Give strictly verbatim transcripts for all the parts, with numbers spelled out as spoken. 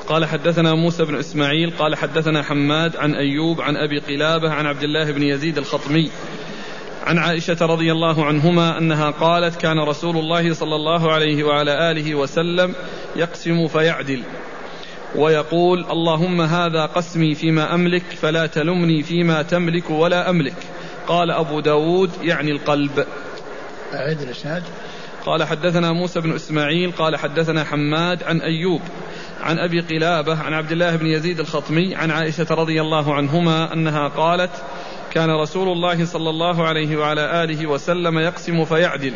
قال حدثنا موسى بن إسماعيل قال حدثنا حماد عن أيوب عن أبي قلابة عن عبد الله بن يزيد الخطمي عن عائشة رضي الله عنهما أنها قالت كان رسول الله صلى الله عليه وعلى آله وسلم يقسم فيعدل ويقول اللهم هذا قسمي فيما أملك فلا تلمني فيما تملك ولا أملك. قال أبو داود يعني القلب. أعيد الإسناد. قال حدثنا موسى بن إسماعيل قال حدثنا حماد عن أيوب عن أبي قلابة عن عبد الله بن يزيد الخطمي عن عائشة رضي الله عنهما أنها قالت كان رسول الله صلى الله عليه وعلى آله وسلم يقسم فيعدل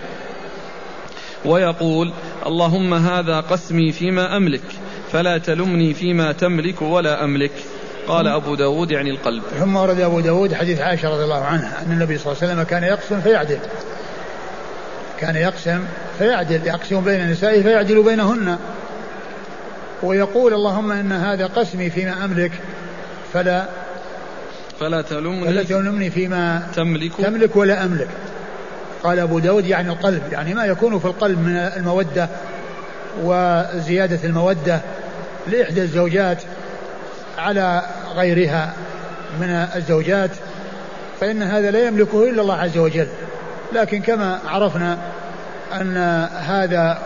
ويقول اللهم هذا قسمي فيما أملك فلا تلمني فيما تملك ولا أملك. قال أبو داود يعني القلب. ثم ورد أبو داود حديث عائشة رضي الله عنها أن النبي صلى الله عليه وسلم كان يقسم فيعدل كان يقسم فيعدل يقسم بين نسائه فيعدل بينهن ويقول اللهم إن هذا قسمي فيما أملك فلا فلا تلمني, فلا تلمني فيما تملك, تملك ولا أملك. قال أبو داود يعني القلب يعني ما يكون في القلب من المودة وزيادة المودة لإحدى الزوجات على غيرها من الزوجات فإن هذا لا يملكه إلا الله عز وجل. لكن كما عرفنا أن هذا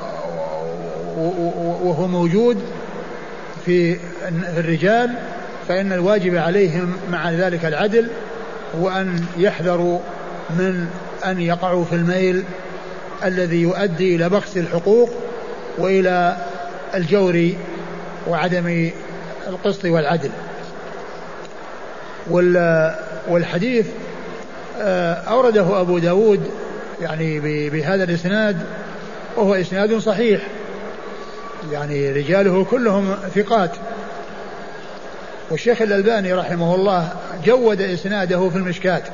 وهو موجود في الرجال فإن الواجب عليهم مع ذلك العدل وأن يحذروا من أن يقعوا في الميل الذي يؤدي إلى بخس الحقوق وإلى الجور وعدم القسط والعدل. والحديث أورده أبو داود يعني بهذا الإسناد وهو إسناد صحيح يعني رجاله كلهم ثقات. والشيخ الألباني رحمه الله جود إسناده في المشكات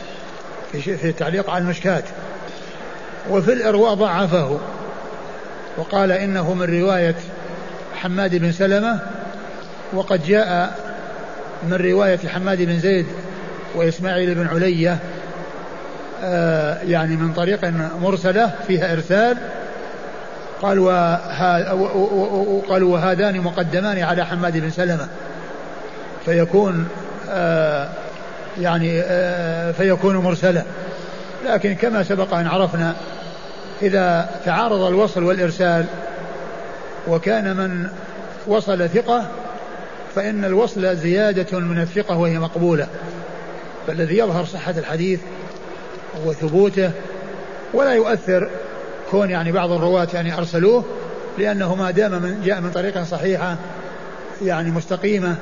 في التعليق على المشكات وفي الإرواء ضعفه وقال إنه من رواية حماد بن سلمة وقد جاء من رواية حماد بن زيد وإسماعيل بن علية آه يعني من طريق مرسلة فيها إرسال. قال وقالوا وهذان مقدمان على حماد بن سلمة فيكون آه يعني آه فيكون مرسلا. لكن كما سبق أن عرفنا إذا تعارض الوصل والإرسال وكان من وصل ثقة فإن الوصل زيادة من الثقة وهي مقبولة فالذي يظهر صحة الحديث وثبوته ولا يؤثر كون يعني بعض الرواة يعني أرسلوه لأنه ما دام من جاء من طريقة صحيحة يعني مستقيمة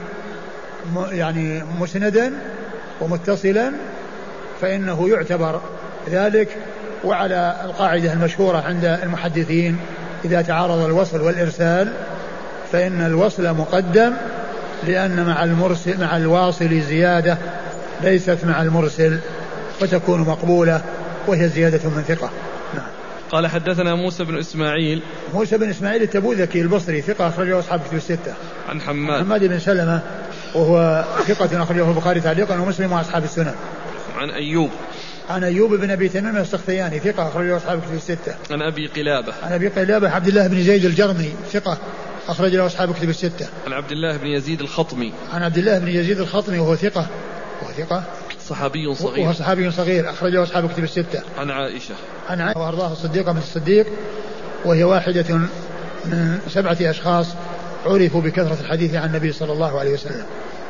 يعني مسندا ومتصلا فإنه يعتبر ذلك. وعلى القاعدة المشهورة عند المحدثين إذا تعارض الوصل والإرسال فإن الوصل مقدم لأن مع المرسل مع الواصل زيادة ليست مع المرسل فتكون مقبولة وهي زيادة من ثقة. نعم. قال حدثنا موسى بن إسماعيل موسى بن إسماعيل التبوذكي البصري ثقة أخرجه أصحاب كتب الستة. عن حماد حماد بن سلمة وهو ثقة أخرجه البخاري تعليقا ومسلم وأصحاب السنن. عن أيوب عن أيوب بن أبي تميم السختياني ثقة أخرجه أصحاب كتب الستة. عن أبي قلابة عن أبي قلابة عبد الله بن زيد الجرمي ثقة أخرج له أصحاب كتب الستة. عن عبد الله بن يزيد الخطمي عن عبد الله بن يزيد الخطمي وهو ثقة وهو ثقة صحابي صغير وهو صحابي صغير أخرجه أصحاب كتب الستة. عن عائشة عن عائشة وأرضاها الصديقة من الصديق وهي واحدة من سبعة أشخاص عرفوا بكثرة الحديث عن النبي صلى الله عليه وسلم.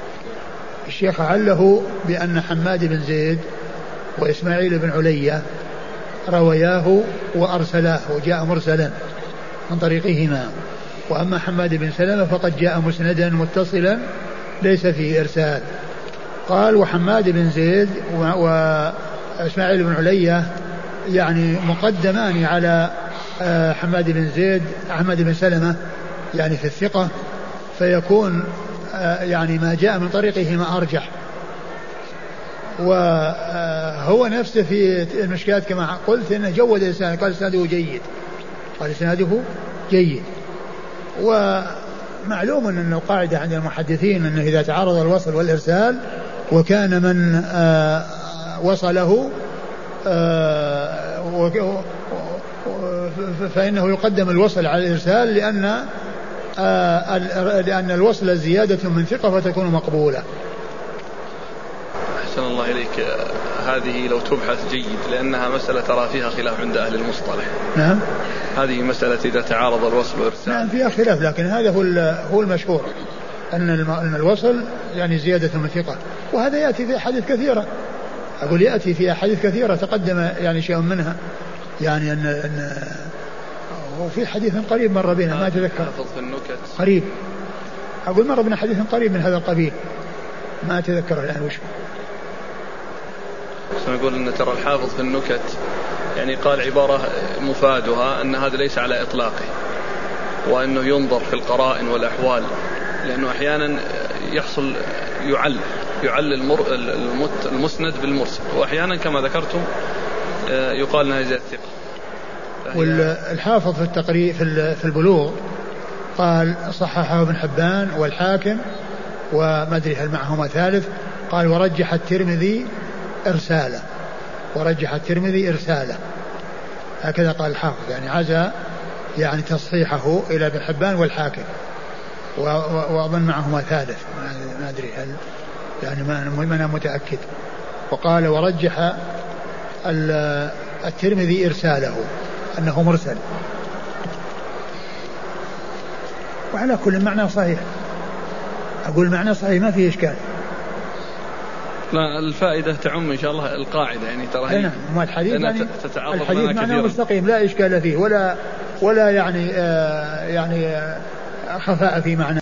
الشيخ عله بأن حماد بن زيد وإسماعيل بن علية روياه وأرسلاه وجاء مرسلا من طريقهما. وأما حماد بن سلمة فقد جاء مسندا متصلا ليس فيه إرسال. قال وحماد بن زيد وإسماعيل بن علية يعني مقدمان على حماد بن زيد حماد بن سلمة يعني في الثقة فيكون يعني ما جاء من طريقهما أرجح. وهو نفسه في المشكات كما قلت إنه جود إسناده قال إسناده جيد قال إسناده جيد. ومعلوم أن القاعدة عند المحدثين أنه إذا تعارض الوصل والإرسال وكان من وصله آه فإنه يقدم الوصل على الإرسال لأن آه لأن الوصل زيادة من ثقة فتكون مقبولة. أحسن الله إليك. هذه لو تبحث جيد لأنها مسألة ترى فيها خلاف عند أهل المصطلح. نعم. هذه مسألة إذا تعارض الوصل والإرسال. نعم فيها خلاف، لكن هذا هو هو المشهور أن الوصل يعني زيادة من ثقة، وهذا يأتي في أحاديث كثيرة. أقول يأتي في أحاديث كثيرة تقدم يعني شيء منها، يعني أن, أن وفي حديث قريب مر بنا ما أتذكر قريب، أقول مر بنا حديث قريب من هذا القبيل ما أتذكر الآن وش. نقول أن ترى الحافظ في النكت يعني قال عبارة مفادها أن هذا ليس على إطلاقه، وأنه ينظر في القرائن والأحوال، لأنه أحيانا يحصل يعل يعل المر المسند بالمرسل، وأحيانا كما ذكرتم يقال أنها زيادة ثقة. والحافظ في التقريب في البلوغ قال صححه ابن حبان والحاكم وما أدري هل معهما ثالث، قال ورجح الترمذي إرساله، ورجح الترمذي إرساله، هكذا قال الحافظ، يعني عزى يعني تصحيحه إلى ابن حبان والحاكم، وأظن معهما ثالث ما أدري هل يعني ما أنا متأكد. وقال ورجح الترمذي إرساله أنه مرسل، وعلى كل معنى صحيح، أقول معنى صحيح ما فيه إشكال. لا الفائدة تعم إن شاء الله القاعدة، يعني ترى هي نعم ما الحديث يعني الحديث معناه كثيرا. مستقيم لا إشكال فيه ولا ولا يعني آه يعني آه خفاء في معناه.